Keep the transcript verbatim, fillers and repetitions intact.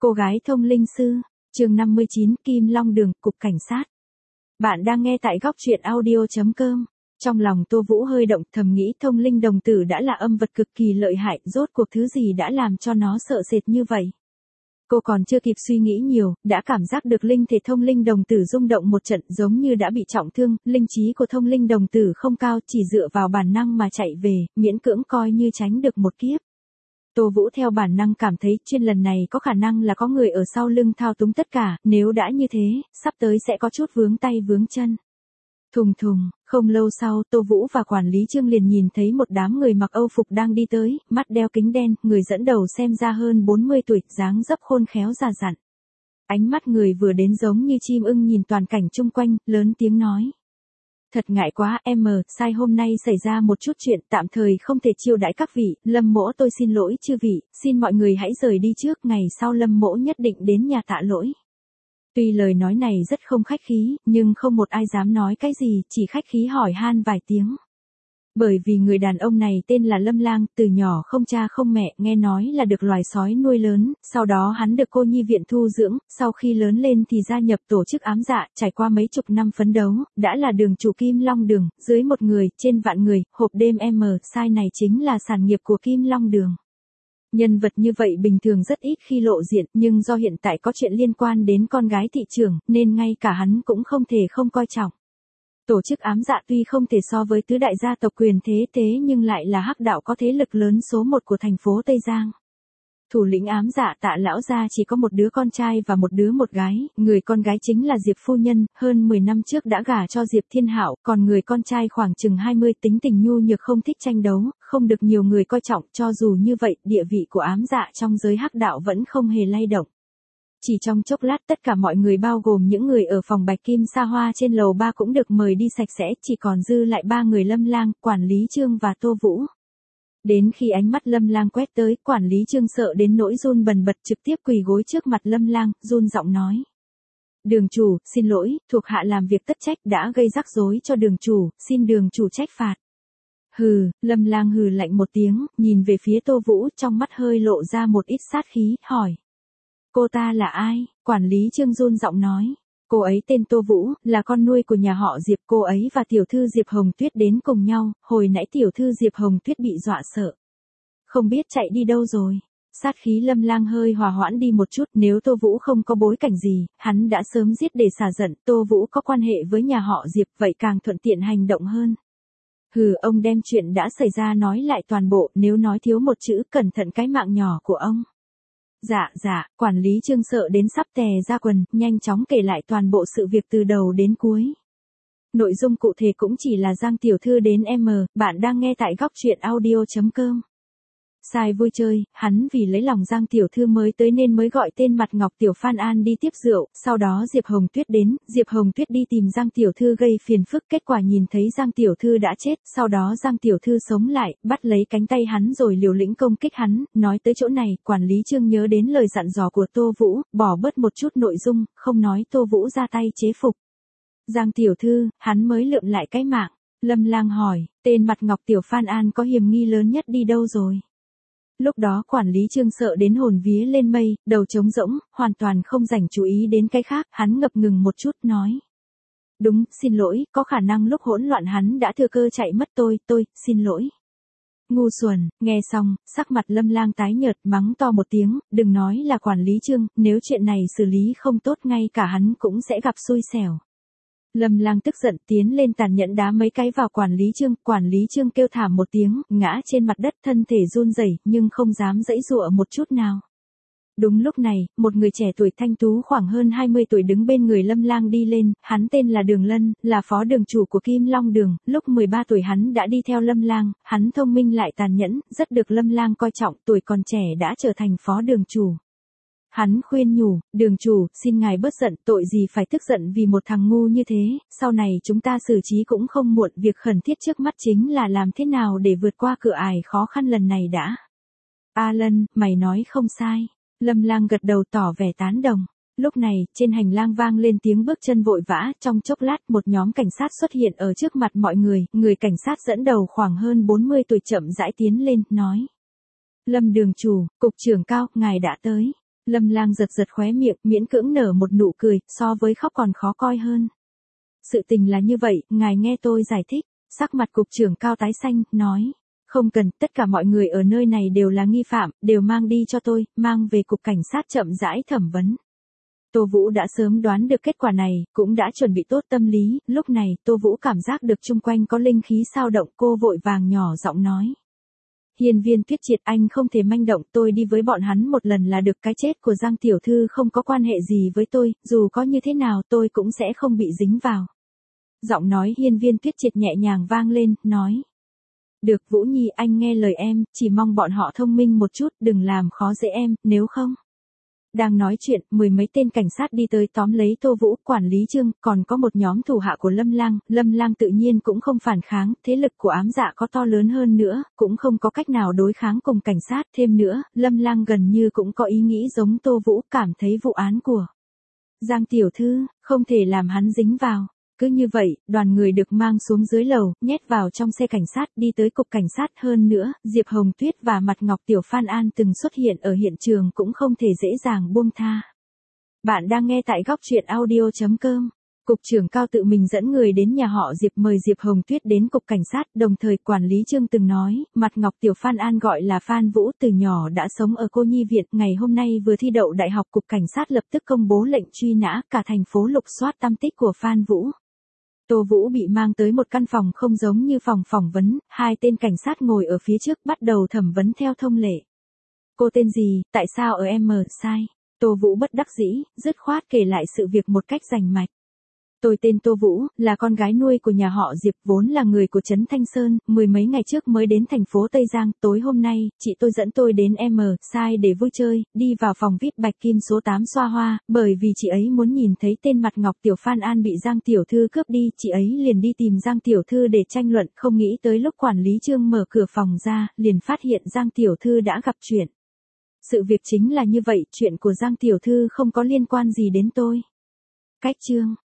Cô gái thông linh sư, chương năm mươi chín, Kim Long Đường, Cục Cảnh sát. Bạn đang nghe tại góc truyện audio chấm com. Trong lòng Tô Vũ hơi động, thầm nghĩ thông linh đồng tử đã là âm vật cực kỳ lợi hại, rốt cuộc thứ gì đã làm cho nó sợ sệt như vậy. Cô còn chưa kịp suy nghĩ nhiều, đã cảm giác được linh thể thông linh đồng tử rung động một trận, giống như đã bị trọng thương. Linh trí của thông linh đồng tử không cao, chỉ dựa vào bản năng mà chạy về, miễn cưỡng coi như tránh được một kiếp. Tô Vũ theo bản năng cảm thấy chuyên lần này có khả năng là có người ở sau lưng thao túng tất cả, nếu đã như thế, sắp tới sẽ có chút vướng tay vướng chân. Thùng thùng, không lâu sau Tô Vũ và quản lý Trương liền nhìn thấy một đám người mặc Âu phục đang đi tới, mắt đeo kính đen, người dẫn đầu xem ra hơn bốn mươi tuổi, dáng dấp khôn khéo già dặn. Ánh mắt người vừa đến giống như chim ưng nhìn toàn cảnh chung quanh, lớn tiếng nói. Thật ngại quá em, sai hôm nay xảy ra một chút chuyện tạm thời không thể chiêu đãi các vị, Lâm mỗ tôi xin lỗi chư vị, xin mọi người hãy rời đi trước, ngày sau Lâm mỗ nhất định đến nhà tạ lỗi. Tuy lời nói này rất không khách khí, nhưng không một ai dám nói cái gì, chỉ khách khí hỏi han vài tiếng. Bởi vì người đàn ông này tên là Lâm Lang, từ nhỏ không cha không mẹ, nghe nói là được loài sói nuôi lớn, sau đó hắn được cô nhi viện thu dưỡng, sau khi lớn lên thì gia nhập tổ chức ám dạ, trải qua mấy chục năm phấn đấu, đã là đường chủ Kim Long Đường, dưới một người, trên vạn người, hộp đêm M, sai này chính là sản nghiệp của Kim Long Đường. Nhân vật như vậy bình thường rất ít khi lộ diện, nhưng do hiện tại có chuyện liên quan đến con gái thị trưởng, nên ngay cả hắn cũng không thể không coi trọng. Tổ chức ám dạ tuy không thể so với tứ đại gia tộc quyền thế thế nhưng lại là hắc đạo có thế lực lớn số một của thành phố Tây Giang. Thủ lĩnh ám dạ Tạ lão gia chỉ có một đứa con trai và một đứa một gái, người con gái chính là Diệp phu nhân, hơn mười năm trước đã gả cho Diệp Thiên Hạo, còn người con trai khoảng chừng hai mươi, tính tình nhu nhược, không thích tranh đấu, không được nhiều người coi trọng, cho dù như vậy, địa vị của ám dạ trong giới hắc đạo vẫn không hề lay động. Chỉ trong chốc lát tất cả mọi người bao gồm những người ở phòng Bạch Kim xa hoa trên lầu ba cũng được mời đi sạch sẽ, chỉ còn dư lại ba người Lâm Lang, quản lý Trương và Tô Vũ. Đến khi ánh mắt Lâm Lang quét tới, quản lý Trương sợ đến nỗi run bần bật, trực tiếp quỳ gối trước mặt Lâm Lang, run giọng nói. Đường chủ, xin lỗi, thuộc hạ làm việc tất trách đã gây rắc rối cho đường chủ, xin đường chủ trách phạt. Hừ, Lâm Lang hừ lạnh một tiếng, nhìn về phía Tô Vũ, trong mắt hơi lộ ra một ít sát khí, hỏi. Cô ta là ai? Quản lý Trương run giọng nói. Cô ấy tên Tô Vũ, là con nuôi của nhà họ Diệp, cô ấy và tiểu thư Diệp Hồng Tuyết đến cùng nhau, hồi nãy tiểu thư Diệp Hồng Tuyết bị dọa sợ. Không biết chạy đi đâu rồi. Sát khí Lâm Lang hơi hòa hoãn đi một chút, nếu Tô Vũ không có bối cảnh gì, hắn đã sớm giết để xả giận, Tô Vũ có quan hệ với nhà họ Diệp, vậy càng thuận tiện hành động hơn. Hừ, ông đem chuyện đã xảy ra nói lại toàn bộ, nếu nói thiếu một chữ, cẩn thận cái mạng nhỏ của ông. Dạ dạ, quản lý Trương sợ đến sắp tè ra quần, nhanh chóng kể lại toàn bộ sự việc từ đầu đến cuối. Nội dung cụ thể cũng chỉ là Giang tiểu thư đến M, bạn đang nghe tại góc truyện audio chấm com. Sai vui chơi, hắn vì lấy lòng Giang tiểu thư mới tới nên mới gọi tên mặt ngọc tiểu Phan An đi tiếp rượu, sau đó Diệp Hồng Tuyết đến, Diệp Hồng Tuyết đi tìm Giang tiểu thư gây phiền phức, kết quả nhìn thấy Giang tiểu thư đã chết, sau đó Giang tiểu thư sống lại, bắt lấy cánh tay hắn rồi liều lĩnh công kích hắn, nói tới chỗ này, quản lý Trương nhớ đến lời dặn dò của Tô Vũ, bỏ bớt một chút nội dung, không nói Tô Vũ ra tay chế phục. Giang tiểu thư, hắn mới lượm lại cái mạng. Lâm Lang hỏi, tên mặt ngọc tiểu Phan An có hiểm nghi lớn nhất đi đâu rồi? Lúc đó quản lý Trương sợ đến hồn vía lên mây, đầu trống rỗng, hoàn toàn không dành chú ý đến cái khác, hắn ngập ngừng một chút nói. Đúng, xin lỗi, có khả năng lúc hỗn loạn hắn đã thừa cơ chạy mất tôi, tôi, xin lỗi. Ngu xuẩn, nghe xong, sắc mặt Lâm Lang tái nhợt, mắng to một tiếng, đừng nói là quản lý Trương, nếu chuyện này xử lý không tốt ngay cả hắn cũng sẽ gặp xui xẻo. Lâm Lang tức giận tiến lên tàn nhẫn đá mấy cái vào quản lý Trương, quản lý Trương kêu thảm một tiếng, ngã trên mặt đất, thân thể run rẩy nhưng không dám giãy giụa một chút nào. Đúng lúc này, một người trẻ tuổi thanh tú khoảng hơn hai mươi tuổi đứng bên người Lâm Lang đi lên, hắn tên là Đường Lân, là phó đường chủ của Kim Long Đường, lúc mười ba tuổi hắn đã đi theo Lâm Lang, hắn thông minh lại tàn nhẫn, rất được Lâm Lang coi trọng, tuổi còn trẻ đã trở thành phó đường chủ. Hắn khuyên nhủ, đường chủ, xin ngài bớt giận, tội gì phải tức giận vì một thằng ngu như thế, sau này chúng ta xử trí cũng không muộn, việc khẩn thiết trước mắt chính là làm thế nào để vượt qua cửa ải khó khăn lần này đã. A Lân, mày nói không sai. Lâm Lang gật đầu tỏ vẻ tán đồng. Lúc này, trên hành lang vang lên tiếng bước chân vội vã, trong chốc lát một nhóm cảnh sát xuất hiện ở trước mặt mọi người, người cảnh sát dẫn đầu khoảng hơn bốn mươi tuổi chậm rãi tiến lên, nói. Lâm đường chủ, cục trưởng Cao, ngài đã tới. Lâm Lang giật giật khóe miệng, miễn cưỡng nở một nụ cười, so với khóc còn khó coi hơn. Sự tình là như vậy, ngài nghe tôi giải thích. Sắc mặt cục trưởng Cao tái xanh, nói. Không cần, tất cả mọi người ở nơi này đều là nghi phạm, đều mang đi cho tôi, mang về cục cảnh sát chậm rãi thẩm vấn. Tô Vũ đã sớm đoán được kết quả này, cũng đã chuẩn bị tốt tâm lý, lúc này Tô Vũ cảm giác được chung quanh có linh khí sao động, cô vội vàng nhỏ giọng nói. Hiên Viên Tuyết Triệt, anh không thể manh động, tôi đi với bọn hắn một lần là được, cái chết của Giang tiểu thư không có quan hệ gì với tôi, dù có như thế nào tôi cũng sẽ không bị dính vào. Giọng nói Hiên Viên Tuyết Triệt nhẹ nhàng vang lên, nói. Được Vũ Nhi, anh nghe lời em, chỉ mong bọn họ thông minh một chút, đừng làm khó dễ em, nếu không. Đang nói chuyện, mười mấy tên cảnh sát đi tới tóm lấy Tô Vũ, quản lý Trương, còn có một nhóm thủ hạ của Lâm Lang, Lâm Lang tự nhiên cũng không phản kháng, thế lực của ám dạ có to lớn hơn nữa, cũng không có cách nào đối kháng cùng cảnh sát, thêm nữa, Lâm Lang gần như cũng có ý nghĩ giống Tô Vũ, cảm thấy vụ án của Giang tiểu thư, không thể làm hắn dính vào. Cứ như vậy, đoàn người được mang xuống dưới lầu, nhét vào trong xe cảnh sát, đi tới cục cảnh sát. Hơn nữa, Diệp Hồng Tuyết và Mặt Ngọc Tiểu Phan An từng xuất hiện ở hiện trường cũng không thể dễ dàng buông tha. Bạn đang nghe tại góc truyện audio chấm com. Cục trưởng Cao tự mình dẫn người đến nhà họ Diệp, mời Diệp Hồng Tuyết đến cục cảnh sát, đồng thời quản lý Trương từng nói, Mặt Ngọc Tiểu Phan An gọi là Phan Vũ, từ nhỏ đã sống ở cô nhi viện, ngày hôm nay vừa thi đậu đại học. Cục cảnh sát lập tức công bố lệnh truy nã, cả thành phố lục soát tăm tích của Phan Vũ. Tô Vũ bị mang tới một căn phòng không giống như phòng phỏng vấn, hai tên cảnh sát ngồi ở phía trước bắt đầu thẩm vấn theo thông lệ. Cô tên gì, tại sao ở em sai? Tô Vũ bất đắc dĩ, dứt khoát kể lại sự việc một cách rành mạch. Tôi tên Tô Vũ, là con gái nuôi của nhà họ Diệp, vốn là người của trấn Thanh Sơn, mười mấy ngày trước mới đến thành phố Tây Giang, tối hôm nay, chị tôi dẫn tôi đến em sai để vui chơi, đi vào phòng vi ai pi Bạch Kim số tám xoa hoa, bởi vì chị ấy muốn nhìn thấy tên Mặt Ngọc Tiểu Phan An bị Giang tiểu thư cướp đi, chị ấy liền đi tìm Giang tiểu thư để tranh luận, không nghĩ tới lúc quản lý Trương mở cửa phòng ra, liền phát hiện Giang tiểu thư đã gặp chuyện. Sự việc chính là như vậy, chuyện của Giang tiểu thư không có liên quan gì đến tôi. Cách Trương